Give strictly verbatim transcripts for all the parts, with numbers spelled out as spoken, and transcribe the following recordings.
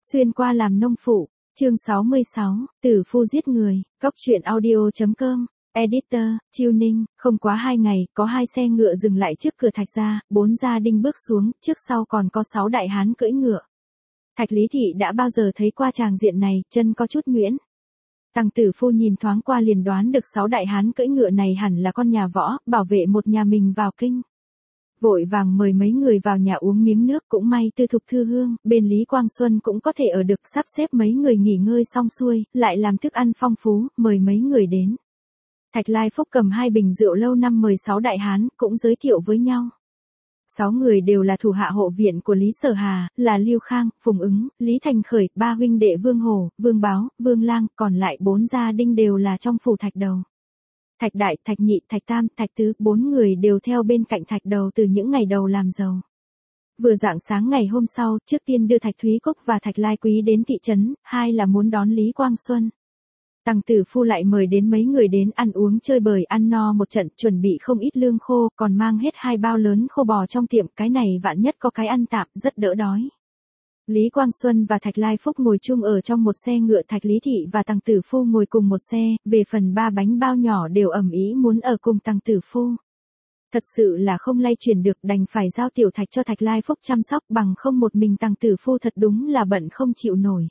xuyên qua làm nông phụ, chương sáu mươi sáu, tử phu giết người, cóc truyện audio.com, editor, Chiêu Ninh, không quá hai ngày, có hai xe ngựa dừng lại trước cửa Thạch gia, bốn gia đình bước xuống, trước sau còn có sáu đại hán cưỡi ngựa. Thạch Lý Thị đã bao giờ thấy qua tràng diện này, chân có chút nhuyễn. Tằng tử phu nhìn thoáng qua liền đoán được sáu đại hán cưỡi ngựa này hẳn là con nhà võ, bảo vệ một nhà mình vào kinh. Vội vàng mời mấy người vào nhà uống miếng nước, cũng may Tư Thục Thư Hương, bên Lý Quang Xuân cũng có thể ở được, sắp xếp mấy người nghỉ ngơi xong xuôi, lại làm thức ăn phong phú, mời mấy người đến. Thạch Lai Phúc cầm hai bình rượu lâu năm mời sáu đại hán, cũng giới thiệu với nhau. Sáu người đều là thủ hạ hộ viện của Lý Sở Hà, là Lưu Khang, Phùng Ứng, Lý Thành Khởi, ba huynh đệ Vương Hổ, Vương Báo, Vương Lang, còn lại bốn gia đinh đều là trong phủ Thạch Đầu. Thạch Đại, Thạch Nhị, Thạch Tam, Thạch Tứ, bốn người đều theo bên cạnh Thạch Đầu từ những ngày đầu làm giàu. Vừa rạng sáng ngày hôm sau, trước tiên đưa Thạch Thúy Cúc và Thạch Lai Quý đến thị trấn, hai là muốn đón Lý Quang Xuân. Tằng tử phu lại mời đến mấy người đến ăn uống chơi bời, ăn no một trận, chuẩn bị không ít lương khô, còn mang hết hai bao lớn khô bò trong tiệm, cái này vạn nhất có cái ăn tạm, rất đỡ đói. Lý Quang Xuân và Thạch Lai Phúc ngồi chung ở trong một xe ngựa, Thạch Lý Thị và Tằng tử phu ngồi cùng một xe, về phần ba bánh bao nhỏ đều ầm ĩ muốn ở cùng Tằng tử phu. Thật sự là không lay chuyển được, đành phải giao tiểu Thạch cho Thạch Lai Phúc chăm sóc, bằng không một mình Tằng tử phu thật đúng là bận không chịu nổi.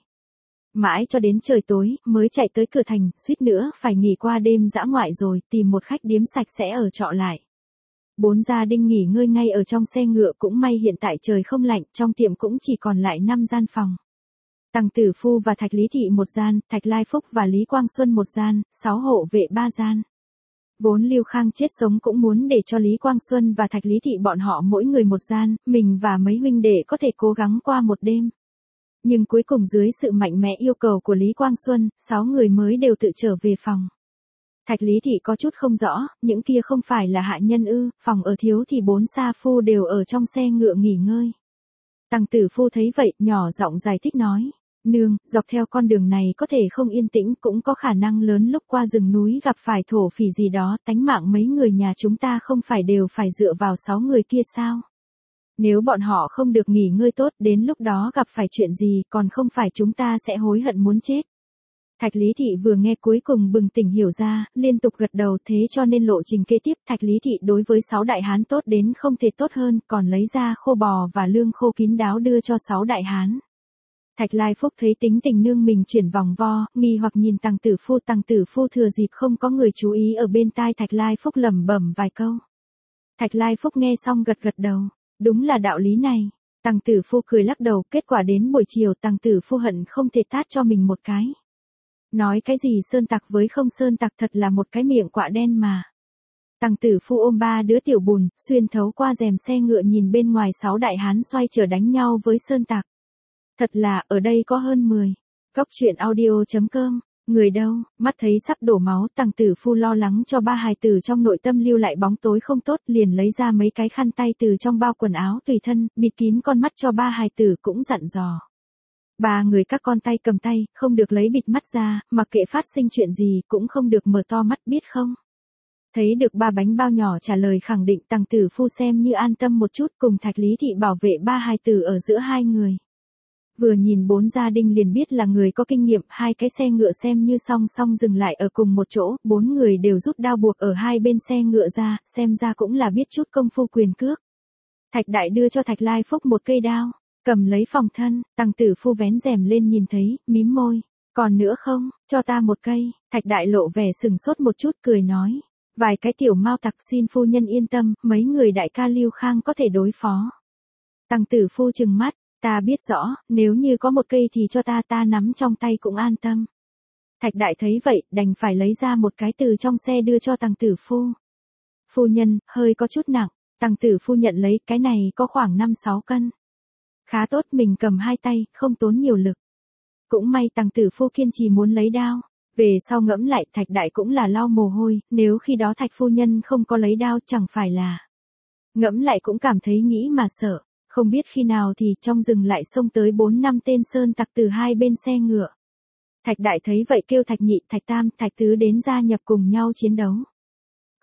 Mãi cho đến trời tối, mới chạy tới cửa thành, suýt nữa phải nghỉ qua đêm dã ngoại rồi, tìm một khách điếm sạch sẽ ở trọ lại. Bốn gia đình nghỉ ngơi ngay ở trong xe ngựa, cũng may hiện tại trời không lạnh, trong tiệm cũng chỉ còn lại năm gian phòng. Tằng tử phu và Thạch Lý Thị một gian, Thạch Lai Phúc và Lý Quang Xuân một gian, sáu hộ vệ ba gian. Vốn Lưu Khang chết sống cũng muốn để cho Lý Quang Xuân và Thạch Lý Thị bọn họ mỗi người một gian, mình và mấy huynh đệ có thể cố gắng qua một đêm. Nhưng cuối cùng dưới sự mạnh mẽ yêu cầu của Lý Quang Xuân, sáu người mới đều tự trở về phòng. Thạch Lý Thị có chút không rõ, những kia không phải là hạ nhân ư, phòng ở thiếu thì bốn sa phu đều ở trong xe ngựa nghỉ ngơi. Tằng tử phu thấy vậy, nhỏ giọng giải thích nói, nương, dọc theo con đường này có thể không yên tĩnh, cũng có khả năng lớn lúc qua rừng núi gặp phải thổ phỉ gì đó, tánh mạng mấy người nhà chúng ta không phải đều phải dựa vào sáu người kia sao? Nếu bọn họ không được nghỉ ngơi tốt, đến lúc đó gặp phải chuyện gì, còn không phải chúng ta sẽ hối hận muốn chết. Thạch Lý Thị vừa nghe cuối cùng bừng tỉnh hiểu ra, liên tục gật đầu, thế cho nên lộ trình kế tiếp Thạch Lý Thị đối với sáu đại hán tốt đến không thể tốt hơn, còn lấy ra khô bò và lương khô kín đáo đưa cho sáu đại hán. Thạch Lai Phúc thấy tính tình nương mình chuyển vòng vo, nghi hoặc nhìn Tằng tử phu, Tằng tử phu thừa dịp không có người chú ý ở bên tai Thạch Lai Phúc lẩm bẩm vài câu. Thạch Lai Phúc nghe xong gật gật đầu. Đúng là đạo lý này. Tằng tử phu cười lắc đầu, kết quả đến buổi chiều Tằng tử phu hận không thể tát cho mình một cái. Nói cái gì sơn tặc với không sơn tặc, thật là một cái miệng quạ đen mà. Tằng tử phu ôm ba đứa tiểu bùn, xuyên thấu qua rèm xe ngựa nhìn bên ngoài sáu đại hán xoay trở đánh nhau với sơn tặc. Thật là, ở đây có hơn mười. Cóc truyện audio.com. Người đâu, mắt thấy sắp đổ máu, Tằng tử phu lo lắng cho ba hài tử trong nội tâm lưu lại bóng tối không tốt, liền lấy ra mấy cái khăn tay từ trong bao quần áo tùy thân, bịt kín con mắt cho ba hài tử, cũng dặn dò. Ba người các con tay cầm tay, không được lấy bịt mắt ra, mặc kệ phát sinh chuyện gì, cũng không được mở to mắt, biết không? Thấy được ba bánh bao nhỏ trả lời khẳng định, Tằng tử phu xem như an tâm một chút, cùng Thạch Lý Thị bảo vệ ba hài tử ở giữa hai người. Vừa nhìn bốn gia đình liền biết là người có kinh nghiệm, hai cái xe ngựa xem như song song dừng lại ở cùng một chỗ, bốn người đều rút đao buộc ở hai bên xe ngựa ra, xem ra cũng là biết chút công phu quyền cước. Thạch Đại đưa cho Thạch Lai Phúc một cây đao, cầm lấy phòng thân, Tằng tử phu vén rèm lên nhìn thấy, mím môi, còn nữa không, cho ta một cây. Thạch Đại lộ vẻ sừng sốt một chút, cười nói, vài cái tiểu mao tặc, xin phu nhân yên tâm, mấy người đại ca Lưu Khang có thể đối phó. Tằng tử phu trừng mắt, ta biết rõ, nếu như có một cây thì cho ta, ta nắm trong tay cũng an tâm. Thạch Đại thấy vậy, đành phải lấy ra một cái từ trong xe đưa cho Tằng tử phu. Phu nhân, hơi có chút nặng. Tằng tử phu nhận lấy, cái này có khoảng năm sáu cân. Khá tốt, mình cầm hai tay, không tốn nhiều lực. Cũng may Tằng tử phu kiên trì muốn lấy đao. Về sau ngẫm lại, Thạch Đại cũng là lau mồ hôi, nếu khi đó Thạch phu nhân không có lấy đao chẳng phải là. Ngẫm lại cũng cảm thấy nghĩ mà sợ. Không biết khi nào thì trong rừng lại xông tới bốn năm tên sơn tặc từ hai bên xe ngựa. Thạch Đại thấy vậy kêu Thạch Nhị, Thạch Tam, Thạch Tứ đến gia nhập cùng nhau chiến đấu.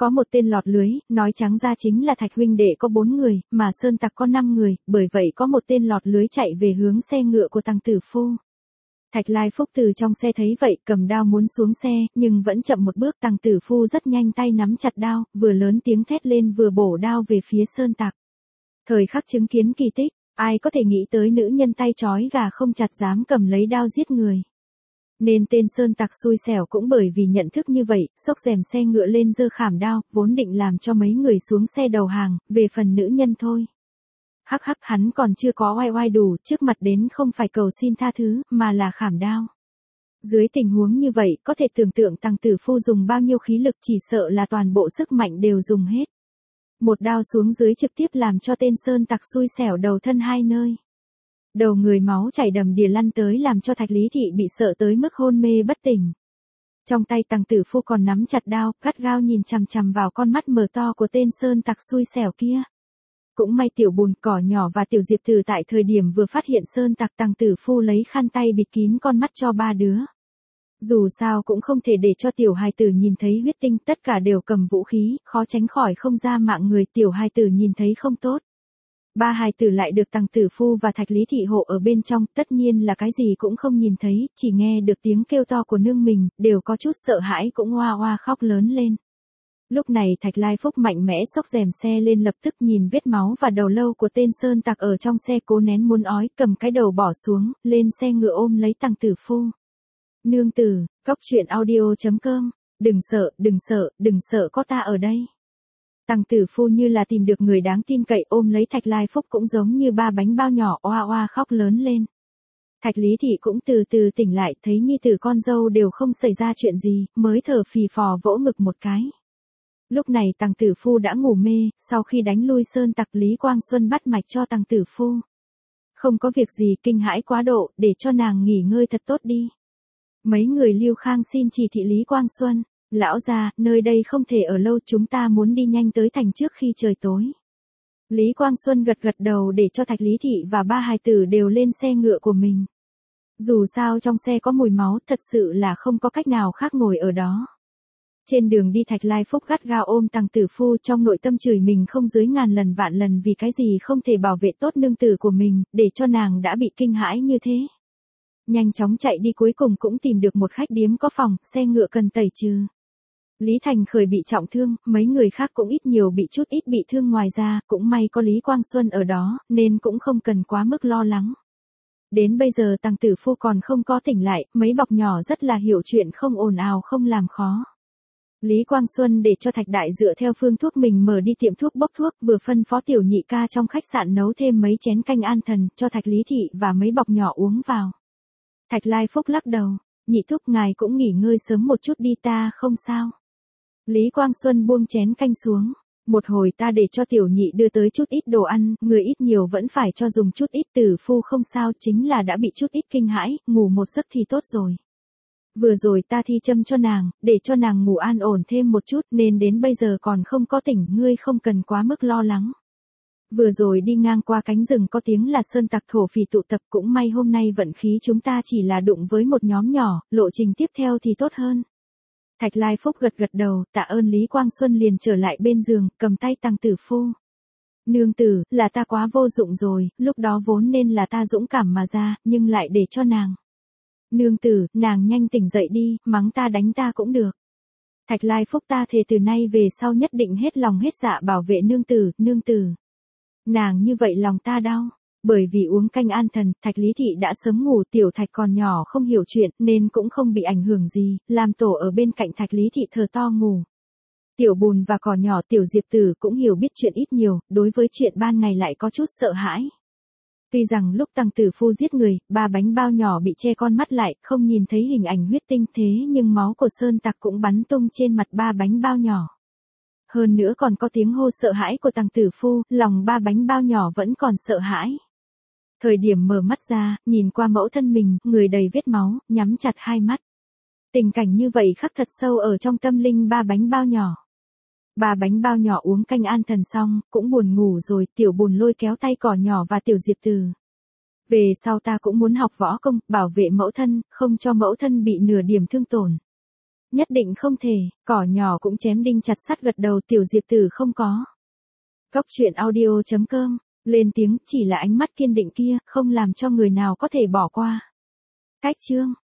Có một tên lọt lưới, nói trắng ra chính là Thạch huynh đệ có bốn người, mà sơn tặc có năm người, bởi vậy có một tên lọt lưới chạy về hướng xe ngựa của Tằng Tử Phu. Thạch Lai Phúc từ trong xe thấy vậy, cầm đao muốn xuống xe, nhưng vẫn chậm một bước. Tằng Tử Phu rất nhanh tay nắm chặt đao, vừa lớn tiếng thét lên vừa bổ đao về phía sơn tặc. Thời khắc chứng kiến kỳ tích, ai có thể nghĩ tới nữ nhân tay trói gà không chặt dám cầm lấy đao giết người. Nên tên sơn tặc xui xẻo cũng bởi vì nhận thức như vậy, xốc rèm xe ngựa lên giơ khảm đao, vốn định làm cho mấy người xuống xe đầu hàng, về phần nữ nhân thôi. Hắc hắc, hắn còn chưa có oai oai đủ, trước mặt đến không phải cầu xin tha thứ, mà là khảm đao. Dưới tình huống như vậy, có thể tưởng tượng Tằng Tử Phu dùng bao nhiêu khí lực, chỉ sợ là toàn bộ sức mạnh đều dùng hết. Một đao xuống dưới trực tiếp làm cho tên sơn tặc xui xẻo đầu thân hai nơi. Đầu người máu chảy đầm đìa lăn tới làm cho Thạch Lý Thị bị sợ tới mức hôn mê bất tỉnh. Trong tay Tằng Tử Phu còn nắm chặt đao, gắt gao nhìn chằm chằm vào con mắt mở to của tên sơn tặc xui xẻo kia. Cũng may Tiểu Bùn, Cỏ Nhỏ và Tiểu Diệp Tử tại thời điểm vừa phát hiện sơn tặc, Tằng Tử Phu lấy khăn tay bịt kín con mắt cho ba đứa. Dù sao cũng không thể để cho tiểu hài tử nhìn thấy huyết tinh, tất cả đều cầm vũ khí, khó tránh khỏi không ra mạng người, tiểu hài tử nhìn thấy không tốt. Ba hài tử lại được Tằng Tử Phu và Thạch Lý Thị hộ ở bên trong, tất nhiên là cái gì cũng không nhìn thấy, chỉ nghe được tiếng kêu to của nương mình, đều có chút sợ hãi cũng oa oa khóc lớn lên. Lúc này Thạch Lai Phúc mạnh mẽ xốc rèm xe lên, lập tức nhìn vết máu và đầu lâu của tên sơn tặc ở trong xe, cố nén muốn ói, cầm cái đầu bỏ xuống, lên xe ngựa ôm lấy Tằng Tử Phu. Nương tử, góc truyện audio chấm com, đừng sợ, đừng sợ, đừng sợ, có ta ở đây. Tằng Tử Phu như là tìm được người đáng tin cậy, ôm lấy Thạch Lai Phúc cũng giống như ba bánh bao nhỏ, oa oa khóc lớn lên. Thạch Lý Thị cũng từ từ tỉnh lại, thấy nhi tử con dâu đều không xảy ra chuyện gì, mới thở phì phò vỗ ngực một cái. Lúc này Tằng Tử Phu đã ngủ mê, sau khi đánh lui sơn tặc, Lý Quang Xuân bắt mạch cho Tằng Tử Phu. Không có việc gì, kinh hãi quá độ, để cho nàng nghỉ ngơi thật tốt đi. Mấy người Lưu Khang xin chỉ thị Lý Quang Xuân, lão gia, nơi đây không thể ở lâu, chúng ta muốn đi nhanh tới thành trước khi trời tối. Lý Quang Xuân gật gật đầu để cho Thạch Lý Thị và ba hài tử đều lên xe ngựa của mình. Dù sao trong xe có mùi máu, thật sự là không có cách nào khác ngồi ở đó. Trên đường đi Thạch Lai Phúc gắt gao ôm Tằng Tử Phu, trong nội tâm chửi mình không dưới ngàn lần vạn lần vì cái gì không thể bảo vệ tốt nương tử của mình, để cho nàng đã bị kinh hãi như thế. Nhanh chóng chạy đi, cuối cùng cũng tìm được một khách điếm có phòng, xe ngựa cần tẩy trừ. Lý Thành Khởi bị trọng thương, mấy người khác cũng ít nhiều bị chút ít bị thương, ngoài ra, cũng may có Lý Quang Xuân ở đó, nên cũng không cần quá mức lo lắng. Đến bây giờ Tằng Tử Phu còn không có tỉnh lại, mấy bọc nhỏ rất là hiểu chuyện, không ồn ào không làm khó. Lý Quang Xuân để cho Thạch Đại dựa theo phương thuốc mình mở đi tiệm thuốc bốc thuốc, vừa phân phó Tiểu Nhị ca trong khách sạn nấu thêm mấy chén canh an thần, cho Thạch Lý Thị và mấy bọc nhỏ uống vào. Thạch Lai Phúc lắc đầu, nhị thúc ngài cũng nghỉ ngơi sớm một chút đi, ta không sao. Lý Quang Xuân buông chén canh xuống, một hồi ta để cho Tiểu Nhị đưa tới chút ít đồ ăn, người ít nhiều vẫn phải cho dùng chút ít. Tử Phu không sao, chính là đã bị chút ít kinh hãi, ngủ một giấc thì tốt rồi. Vừa rồi ta thi châm cho nàng, để cho nàng ngủ an ổn thêm một chút, nên đến bây giờ còn không có tỉnh, ngươi không cần quá mức lo lắng. Vừa rồi đi ngang qua cánh rừng có tiếng là sơn tặc thổ phỉ tụ tập, cũng may hôm nay vận khí chúng ta chỉ là đụng với một nhóm nhỏ, lộ trình tiếp theo thì tốt hơn. Thạch Lai Phúc gật gật đầu, tạ ơn. Lý Quang Xuân liền trở lại bên giường, cầm tay Tằng Tử Phu. Nương tử, là ta quá vô dụng rồi, lúc đó vốn nên là ta dũng cảm mà ra, nhưng lại để cho nàng. Nương tử, nàng nhanh tỉnh dậy đi, mắng ta đánh ta cũng được. Thạch Lai Phúc, ta thề từ nay về sau nhất định hết lòng hết dạ bảo vệ nương tử, nương tử. Nàng như vậy lòng ta đau. Bởi vì uống canh an thần, Thạch Lý Thị đã sớm ngủ, Tiểu Thạch còn nhỏ không hiểu chuyện, nên cũng không bị ảnh hưởng gì, làm tổ ở bên cạnh Thạch Lý Thị thờ to ngủ. Tiểu Bùn và Cỏ Nhỏ, Tiểu Diệp Tử cũng hiểu biết chuyện ít nhiều, đối với chuyện ban ngày lại có chút sợ hãi. Tuy rằng lúc Tằng Tử Phu giết người, ba bánh bao nhỏ bị che con mắt lại, không nhìn thấy hình ảnh huyết tinh, thế nhưng máu của sơn tặc cũng bắn tung trên mặt ba bánh bao nhỏ. Hơn nữa còn có tiếng hô sợ hãi của Tằng Tử Phu, lòng ba bánh bao nhỏ vẫn còn sợ hãi. Thời điểm mở mắt ra, nhìn qua mẫu thân mình, người đầy vết máu, nhắm chặt hai mắt. Tình cảnh như vậy khắc thật sâu ở trong tâm linh ba bánh bao nhỏ. Ba bánh bao nhỏ uống canh an thần xong, cũng buồn ngủ rồi. Tiểu Bùn lôi kéo tay Cỏ Nhỏ và Tiểu Diệp Tử. Về sau ta cũng muốn học võ công, bảo vệ mẫu thân, không cho mẫu thân bị nửa điểm thương tổn. Nhất định không thể, cỏ nhỏ cũng chém đinh chặt sắt gật đầu tiểu Diệp Tử không có. Cốc truyện audio chấm com, lên tiếng chỉ là ánh mắt kiên định kia, không làm cho người nào có thể bỏ qua. Cách chương